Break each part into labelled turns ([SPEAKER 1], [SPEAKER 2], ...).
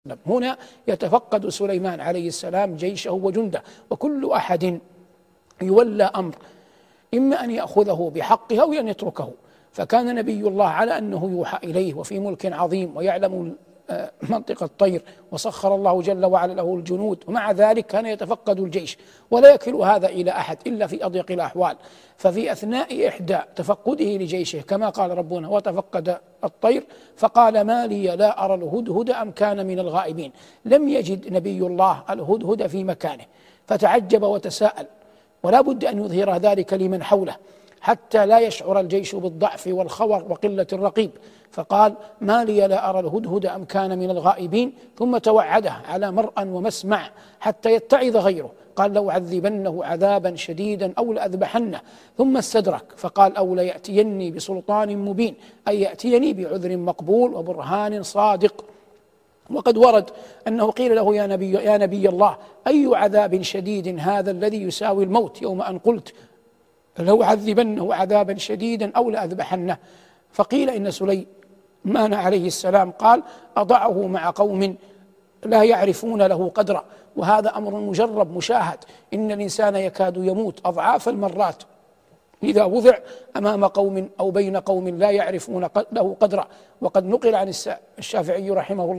[SPEAKER 1] هنا يتفقد سليمان عليه السلام جيشه وجنده، وكل أحد يولى أمر إما أن يأخذه بحقه أو أن يتركه. فكان نبي الله على أنه يوحى إليه وفي ملك عظيم ويعلم منطق الطير، وسخر الله جل وعلا له الجنود، ومع ذلك كان يتفقد الجيش ولا يكل هذا إلى أحد إلا في أضيق الأحوال. ففي أثناء إحدى تفقده لجيشه كما قال ربنا وتفقد الطير فقال ما لي لا أرى الهدهد أم كان من الغائبين. لم يجد نبي الله الهدهد في مكانه فتعجب وتساءل، ولا بد أن يظهر ذلك لمن حوله حتى لا يشعر الجيش بالضعف والخور وقلة الرقيب، فقال ما لي لا أرى الهدهد أم كان من الغائبين، ثم توعده على مرأى ومسمع حتى يتعظ غيره، قال لأعذبنه عذابا شديدا أو لأذبحنه، ثم استدرك فقال أو ليأتيني بسلطان مبين، أي يأتيني بعذر مقبول وبرهان صادق. وقد ورد أنه قيل له يا نبي الله أي عذاب شديد هذا الذي يساوي الموت، يوم أن قلت لو عذبنه عذابا شديدا أو لأذبحنه. فقيل إن سليمان عليه السلام قال أضعه مع قوم لا يعرفون له قدرا، وهذا أمر مجرب مشاهد، إن الإنسان يكاد يموت أضعاف المرات إذا وضع أمام قوم أو بين قوم لا يعرفون له قدرا. وقد نقل عن الشافعي رحمه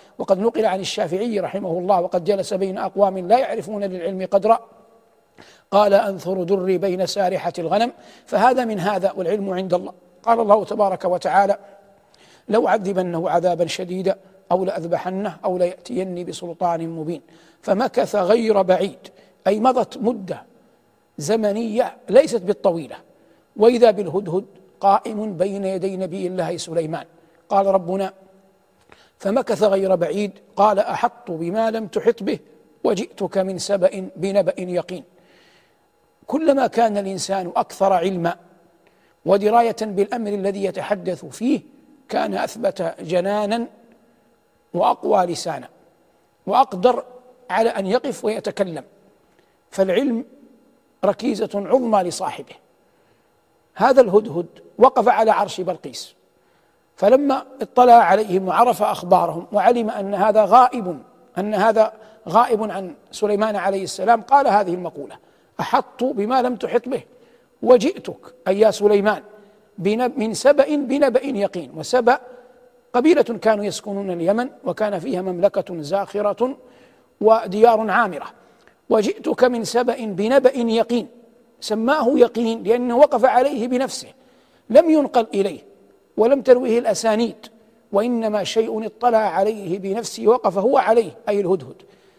[SPEAKER 1] الله وقد جلس بين أقوام لا يعرفون للعلم قدرا، قال أنثر دري بين سارحة الغنم، فهذا من هذا والعلم عند الله. قال الله تبارك وتعالى لو عذبنه عذابا شديدا أو لأذبحنه أو ليأتيني بسلطان مبين. فمكث غير بعيد، أي مضت مدة زمنية ليست بالطويلة، وإذا بالهدهد قائم بين يدي نبي الله سليمان. قال ربنا فمكث غير بعيد قال أحط بما لم تحط به وجئتك من سبأ بنبأ يقين. كلما كان الإنسان أكثر علما ودراية بالأمر الذي يتحدث فيه كان أثبت جنانا وأقوى لسانا وأقدر على أن يقف ويتكلم. فالعلم ركيزة عظمى لصاحبه. هذا الهدهد وقف على عرش بلقيس، فلما اطلع عليهم وعرف أخبارهم وعلم أن هذا غائب عن سليمان عليه السلام قال هذه المقولة أحط بما لم تحط به وجئتك أي يا سليمان من سبأ بنبأ يقين. وسبأ قبيلة كانوا يسكنون اليمن وكان فيها مملكة زاخرة وديار عامرة، وجئتك من سبأ بنبأ يقين. سماه يقين لأنه وقف عليه بنفسه، لم ينقل إليه ولم ترويه الأسانيد، وإنما شيء اطلع عليه بنفسه وقف هو عليه، أي الهدهد.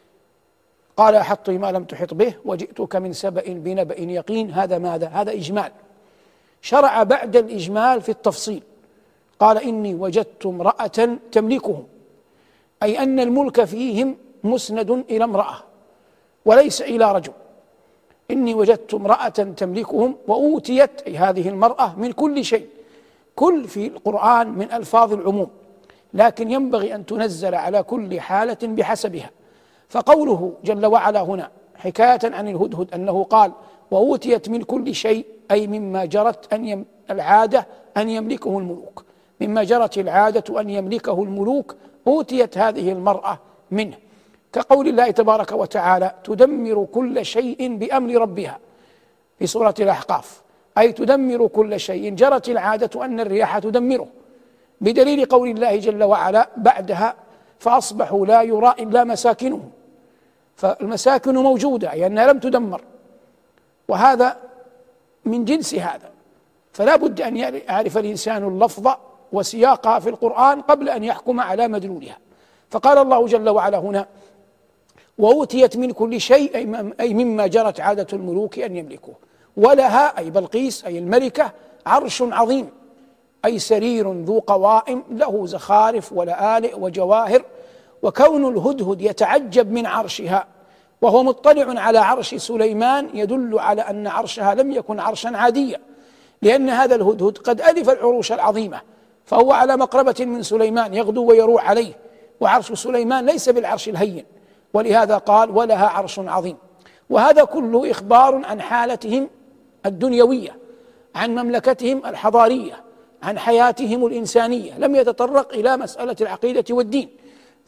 [SPEAKER 1] قال أحط ما لم تحط به وجئتك من سبأ بنبأ يقين. هذا ماذا؟ هذا إجمال. شرع بعد الإجمال في التفصيل، قال إني وجدت امرأة تملكهم، أي أن الملك فيهم مسند إلى امرأة وليس إلى رجل. إني وجدت امرأة تملكهم وأوتيت، أي هذه المرأة، من كل شيء. كل في القرآن من ألفاظ العموم، لكن ينبغي أن تنزل على كل حالة بحسبها. فقوله جل وعلا هنا حكاية عن الهدهد أنه قال وأوتيت من كل شيء، أي مما جرت العادة أن يملكه الملوك، مما جرت العادة أن يملكه الملوك أوتيت هذه المرأة منه. كقول الله تبارك وتعالى تدمر كل شيء بأمر ربها في سورة الأحقاف، أي تدمر كل شيء جرت العادة أن الرياح تدمره، بدليل قول الله جل وعلا بعدها فأصبحوا لا يرى إلا مساكنهم. فالمساكن موجودة أي أنها لم تدمر، وهذا من جنس هذا. فلا بد أن يعرف الإنسان اللفظ وسياقها في القرآن قبل أن يحكم على مدلولها. فقال الله جل وعلا هنا وأوتيت من كل شيء، أي مما جرت عادة الملوك أن يملكوه. ولها، أي بلقيس أي الملكة، عرش عظيم، أي سرير ذو قوائم له زخارف ولآلئ وجواهر. وكون الهدهد يتعجب من عرشها وهو مطلع على عرش سليمان يدل على أن عرشها لم يكن عرشا عاديا، لأن هذا الهدهد قد ألف العروش العظيمة، فهو على مقربة من سليمان يغدو ويروح عليه، وعرش سليمان ليس بالعرش الهين، ولهذا قال ولها عرش عظيم. وهذا كله إخبار عن حالتهم الدنيوية، عن مملكتهم الحضارية، عن حياتهم الإنسانية، لم يتطرق إلى مسألة العقيدة والدين.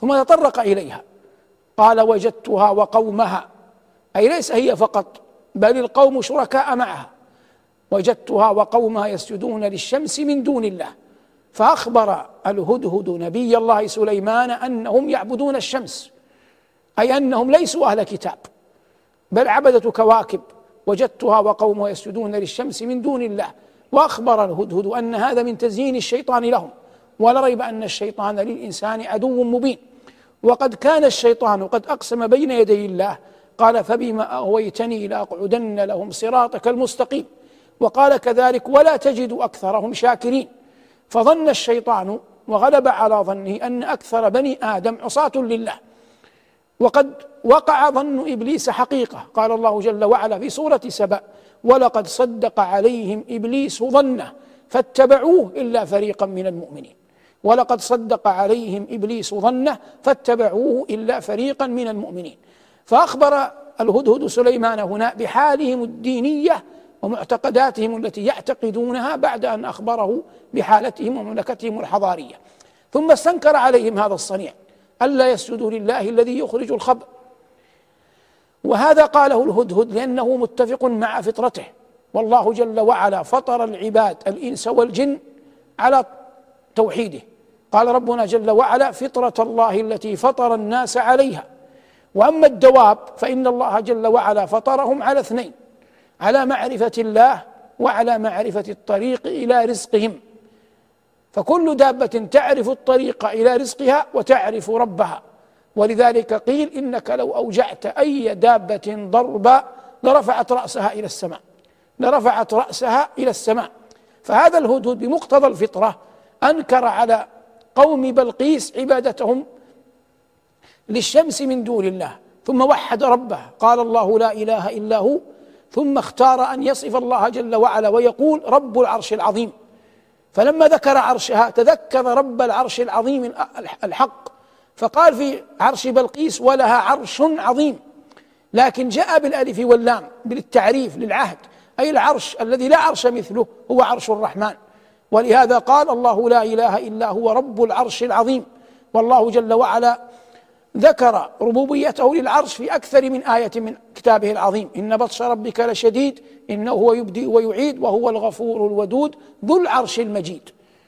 [SPEAKER 1] ثم تطرق إليها قال وجدتها وقومها، أي ليس هي فقط بل القوم شركاء معها. وجدتها وقومها يسجدون للشمس من دون الله، فأخبر الهدهد نبي الله سليمان أنهم يعبدون الشمس، أي أنهم ليسوا أهل كتاب بل عبدة كواكب. وجدتها وقومها يسجدون للشمس من دون الله، وأخبر الهدهد أن هذا من تزيين الشيطان لهم، ولا ريب أن الشيطان للإنسان عدو مبين. وقد كان الشيطان قد أقسم بين يدي الله قال فبما أغويتني لأقعدن لهم صراطك المستقيم، وقال كذلك ولا تجد أكثرهم شاكرين. فظن الشيطان وغلب على ظنه أن أكثر بني آدم عصاة لله، وقد وقع ظن إبليس حقيقة. قال الله جل وعلا في سورة سبأ ولقد صدق عليهم إبليس ظنه فاتبعوه إلا فريقا من المؤمنين. ولقد صدق عليهم إبليس ظنه فاتبعوه إلا فريقا من المؤمنين. فأخبر الهدهد سليمان هنا بحالهم الدينية ومعتقداتهم التي يعتقدونها بعد أن أخبره بحالتهم ومملكتهم الحضارية. ثم استنكر عليهم هذا الصنيع ألا يسجدوا لله الذي يخرج الخبء، وهذا قاله الهدهد لأنه متفق مع فطرته. والله جل وعلا فطر العباد الإنس والجن على توحيده. قال ربنا جل وعلا فطرة الله التي فطر الناس عليها. وأما الدواب فإن الله جل وعلا فطرهم على اثنين: على معرفة الله وعلى معرفة الطريق إلى رزقهم. فكل دابة تعرف الطريق إلى رزقها وتعرف ربها. ولذلك قيل إنك لو أوجعت أي دابة ضربا لرفعت رأسها إلى السماء، لرفعت رأسها إلى السماء. فهذا الهدهد بمقتضى الفطرة أنكر على قوم بلقيس عبادتهم للشمس من دون الله، ثم وحد ربه قال الله لا إله إلا هو، ثم اختار أن يصف الله جل وعلا ويقول رب العرش العظيم. فلما ذكر عرشها تذكر رب العرش العظيم الحق، فقال في عرش بلقيس ولها عرش عظيم، لكن جاء بالألف واللام بالتعريف للعهد، أي العرش الذي لا عرش مثله هو عرش الرحمن. ولهذا قال الله لا إله إلا هو رب العرش العظيم. والله جل وعلا ذكر ربوبيته للعرش في أكثر من آية من كتابه العظيم: إن بطش ربك لشديد إنه هو يبدئ ويعيد وهو الغفور الودود ذو العرش المجيد.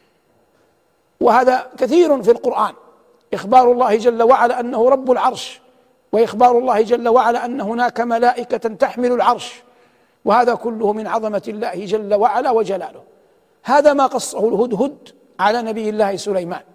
[SPEAKER 1] وهذا كثير في القرآن، إخبار الله جل وعلا أنه رب العرش، وإخبار الله جل وعلا أن هناك ملائكة تحمل العرش، وهذا كله من عظمة الله جل وعلا وجلاله. هذا ما قصه الهدهد على نبي الله سليمان.